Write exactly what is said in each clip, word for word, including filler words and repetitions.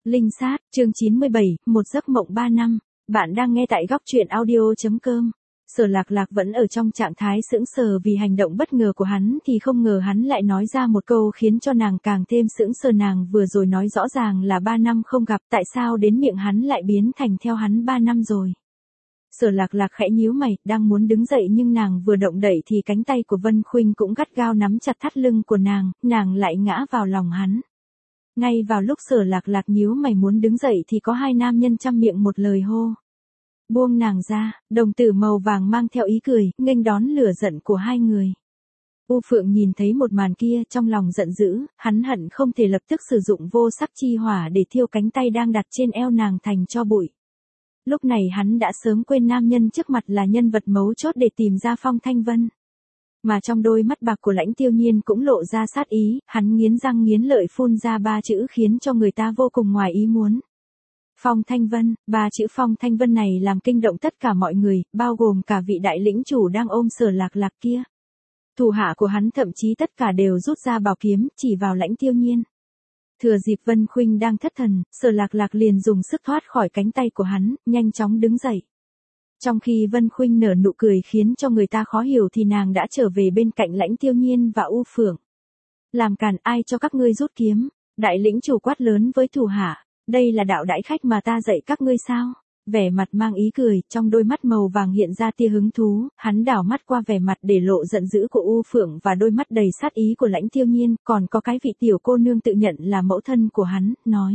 Linh sát, chương chín mươi bảy, một giấc mộng ba năm. Bạn đang nghe tại góc truyện audio chấm com. Sở Lạc Lạc vẫn ở trong trạng thái sững sờ vì hành động bất ngờ của hắn thì không ngờ hắn lại nói ra một câu khiến cho nàng càng thêm sững sờ. Nàng vừa rồi nói rõ ràng là ba năm không gặp, tại sao đến miệng hắn lại biến thành theo hắn ba năm rồi. Sở Lạc Lạc khẽ nhíu mày, đang muốn đứng dậy nhưng nàng vừa động đậy thì cánh tay của Vân Khuynh cũng gắt gao nắm chặt thắt lưng của nàng, nàng lại ngã vào lòng hắn. Ngay vào lúc Sở Lạc Lạc nhíu mày muốn đứng dậy thì có hai nam nhân trăm miệng một lời hô. Buông nàng ra, đồng tử màu vàng mang theo ý cười, nghênh đón lửa giận của hai người. U Phượng nhìn thấy một màn kia trong lòng giận dữ, hắn hận không thể lập tức sử dụng vô sắc chi hỏa để thiêu cánh tay đang đặt trên eo nàng thành tro bụi. Lúc này hắn đã sớm quên nam nhân trước mặt là nhân vật mấu chốt để tìm ra Phong Thanh Vân. Mà trong đôi mắt bạc của Lãnh Tiêu Nhiên cũng lộ ra sát ý, hắn nghiến răng nghiến lợi phun ra ba chữ khiến cho người ta vô cùng ngoài ý muốn. Phong Thanh Vân, ba chữ Phong Thanh Vân này làm kinh động tất cả mọi người, bao gồm cả vị đại lĩnh chủ đang ôm Sở Lạc Lạc kia. Thủ hạ của hắn thậm chí tất cả đều rút ra bảo kiếm, chỉ vào Lãnh Tiêu Nhiên. Thừa dịp Vân Khuynh đang thất thần, Sở Lạc Lạc liền dùng sức thoát khỏi cánh tay của hắn, nhanh chóng đứng dậy. Trong khi Vân Khuynh nở nụ cười khiến cho người ta khó hiểu thì nàng đã trở về bên cạnh Lãnh Tiêu Nhiên và U Phượng. Làm càn, ai cho các ngươi rút kiếm? Đại lĩnh chủ quát lớn với thủ hạ, đây là đạo đãi khách mà ta dạy các ngươi sao? Vẻ mặt mang ý cười, trong đôi mắt màu vàng hiện ra tia hứng thú, hắn đảo mắt qua vẻ mặt để lộ giận dữ của U Phượng và đôi mắt đầy sát ý của Lãnh Tiêu Nhiên, còn có cái vị tiểu cô nương tự nhận là mẫu thân của hắn, nói.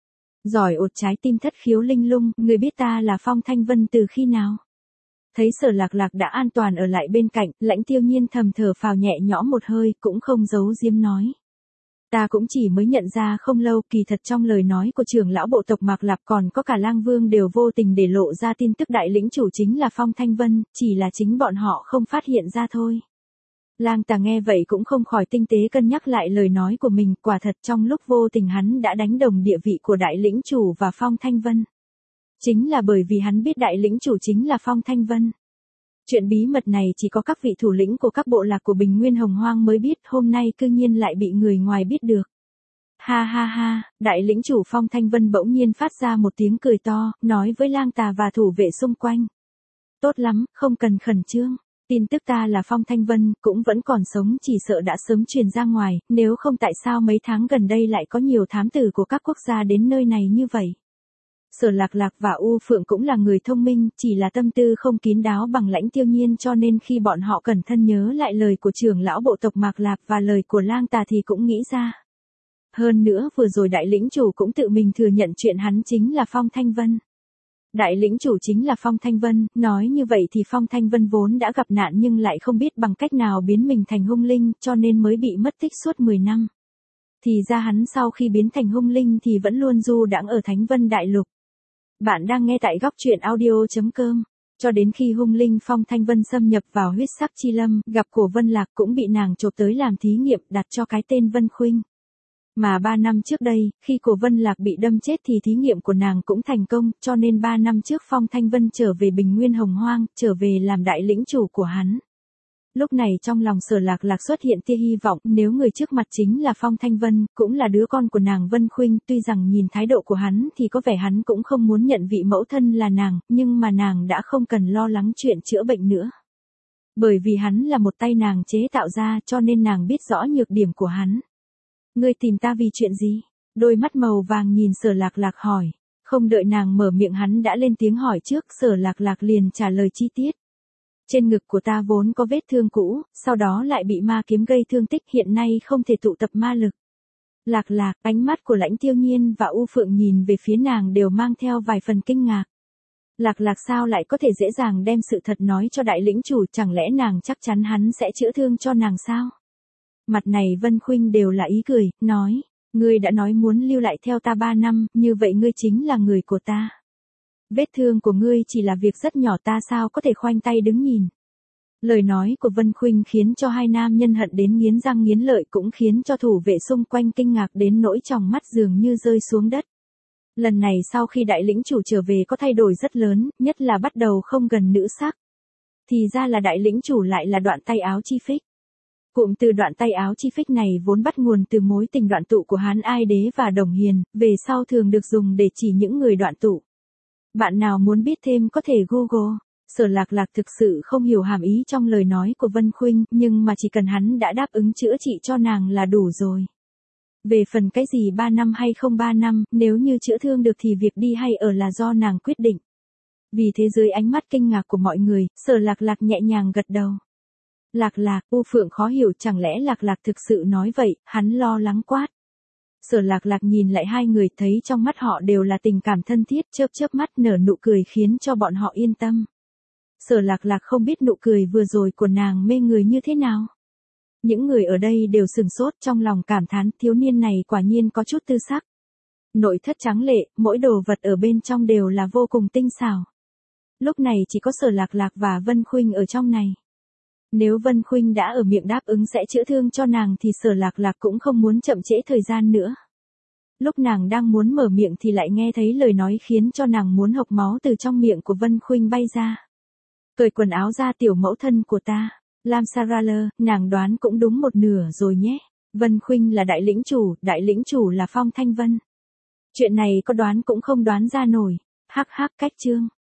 Giỏi ột trái tim thất khiếu linh lung, người biết ta là Phong Thanh Vân từ khi nào? Thấy Sở Lạc Lạc đã an toàn ở lại bên cạnh, Lãnh Tiêu Nhiên thầm thở phào nhẹ nhõm một hơi, cũng không giấu giếm nói. Ta cũng chỉ mới nhận ra không lâu, kỳ thật trong lời nói của trưởng lão bộ tộc Mạc Lạp còn có cả Lang Vương đều vô tình để lộ ra tin tức đại lĩnh chủ chính là Phong Thanh Vân, chỉ là chính bọn họ không phát hiện ra thôi. Lang Tà nghe vậy cũng không khỏi tinh tế cân nhắc lại lời nói của mình, quả thật trong lúc vô tình hắn đã đánh đồng địa vị của đại lĩnh chủ và Phong Thanh Vân. Chính là bởi vì hắn biết đại lĩnh chủ chính là Phong Thanh Vân. Chuyện bí mật này chỉ có các vị thủ lĩnh của các bộ lạc của Bình Nguyên Hồng Hoang mới biết, hôm nay cư nhiên lại bị người ngoài biết được. Ha ha ha, đại lĩnh chủ Phong Thanh Vân bỗng nhiên phát ra một tiếng cười to, nói với Lang Tà và thủ vệ xung quanh. Tốt lắm, không cần khẩn trương. Tin tức ta là Phong Thanh Vân cũng vẫn còn sống chỉ sợ đã sớm truyền ra ngoài, nếu không tại sao mấy tháng gần đây lại có nhiều thám tử của các quốc gia đến nơi này như vậy. Sở Lạc Lạc và U Phượng cũng là người thông minh, chỉ là tâm tư không kín đáo bằng Lãnh Tiêu Nhiên cho nên khi bọn họ cẩn thận nhớ lại lời của trưởng lão bộ tộc Mạc Lạp và lời của Lang Tà thì cũng nghĩ ra. Hơn nữa vừa rồi đại lĩnh chủ cũng tự mình thừa nhận chuyện hắn chính là Phong Thanh Vân. Đại lĩnh chủ chính là Phong Thanh Vân, nói như vậy thì Phong Thanh Vân vốn đã gặp nạn nhưng lại không biết bằng cách nào biến mình thành hung linh cho nên mới bị mất tích suốt mười năm. Thì ra hắn sau khi biến thành hung linh thì vẫn luôn du đãng ở Thánh Vân Đại Lục. Bạn đang nghe tại góc truyện audio chấm com. Cho đến khi hung linh Phong Thanh Vân xâm nhập vào huyết sắc chi lâm, gặp Cổ Vân Lạc cũng bị nàng chộp tới làm thí nghiệm, đặt cho cái tên Vân Khuynh. Mà ba năm trước đây, khi Cổ Vân Lạc bị đâm chết thì thí nghiệm của nàng cũng thành công, cho nên ba năm trước Phong Thanh Vân trở về Bình Nguyên Hồng Hoang, trở về làm đại lĩnh chủ của hắn. Lúc này trong lòng Sở Lạc Lạc xuất hiện tia hy vọng, nếu người trước mặt chính là Phong Thanh Vân, cũng là đứa con của nàng Vân Khuynh, tuy rằng nhìn thái độ của hắn thì có vẻ hắn cũng không muốn nhận vị mẫu thân là nàng, nhưng mà nàng đã không cần lo lắng chuyện chữa bệnh nữa. Bởi vì hắn là một tay nàng chế tạo ra cho nên nàng biết rõ nhược điểm của hắn. Ngươi tìm ta vì chuyện gì? Đôi mắt màu vàng nhìn Sở Lạc Lạc hỏi. Không đợi nàng mở miệng hắn đã lên tiếng hỏi trước, Sở Lạc Lạc liền trả lời chi tiết. Trên ngực của ta vốn có vết thương cũ, sau đó lại bị ma kiếm gây thương tích, hiện nay không thể tụ tập ma lực. Lạc Lạc, ánh mắt của Lãnh Tiêu Nhiên và U Phượng nhìn về phía nàng đều mang theo vài phần kinh ngạc. Lạc Lạc sao lại có thể dễ dàng đem sự thật nói cho đại lĩnh chủ, chẳng lẽ nàng chắc chắn hắn sẽ chữa thương cho nàng sao? Mặt này Vân Khuynh đều là ý cười, nói, ngươi đã nói muốn lưu lại theo ta ba năm, như vậy ngươi chính là người của ta. Vết thương của ngươi chỉ là việc rất nhỏ, ta sao có thể khoanh tay đứng nhìn. Lời nói của Vân Khuynh khiến cho hai nam nhân hận đến nghiến răng nghiến lợi, cũng khiến cho thủ vệ xung quanh kinh ngạc đến nỗi tròng mắt dường như rơi xuống đất. Lần này sau khi đại lĩnh chủ trở về có thay đổi rất lớn, nhất là bắt đầu không gần nữ sắc. Thì ra là đại lĩnh chủ lại là đoạn tay áo chi phích. Cụm từ đoạn tay áo chi phích này vốn bắt nguồn từ mối tình đoạn tụ của Hán Ai Đế và Đồng Hiền, về sau thường được dùng để chỉ những người đoạn tụ. Bạn nào muốn biết thêm có thể Google. Sở Lạc Lạc thực sự không hiểu hàm ý trong lời nói của Vân Khuynh, nhưng mà chỉ cần hắn đã đáp ứng chữa trị cho nàng là đủ rồi. Về phần cái gì ba năm hay không ba năm, nếu như chữa thương được thì việc đi hay ở là do nàng quyết định. Vì thế dưới ánh mắt kinh ngạc của mọi người, Sở Lạc Lạc nhẹ nhàng gật đầu. Lạc Lạc, U Phượng khó hiểu, chẳng lẽ Lạc Lạc thực sự nói vậy, hắn lo lắng quát. Sở Lạc Lạc nhìn lại hai người, thấy trong mắt họ đều là tình cảm thân thiết, chớp chớp mắt nở nụ cười khiến cho bọn họ yên tâm. Sở Lạc Lạc không biết nụ cười vừa rồi của nàng mê người như thế nào. Những người ở đây đều sừng sốt, trong lòng cảm thán thiếu niên này quả nhiên có chút tư sắc. Nội thất trắng lệ, mỗi đồ vật ở bên trong đều là vô cùng tinh xảo. Lúc này chỉ có Sở Lạc Lạc và Vân Khuynh ở trong này. Nếu Vân Khuynh đã ở miệng đáp ứng sẽ chữa thương cho nàng thì Sở Lạc Lạc cũng không muốn chậm trễ thời gian nữa. Lúc nàng đang muốn mở miệng thì lại nghe thấy lời nói khiến cho nàng muốn hộc máu từ trong miệng của Vân Khuynh bay ra. Cởi quần áo ra tiểu mẫu thân của ta. Lam Saraler, nàng đoán cũng đúng một nửa rồi nhé. Vân Khuynh là đại lĩnh chủ, đại lĩnh chủ là Phong Thanh Vân. Chuyện này có đoán cũng không đoán ra nổi. Hắc hắc cách chương.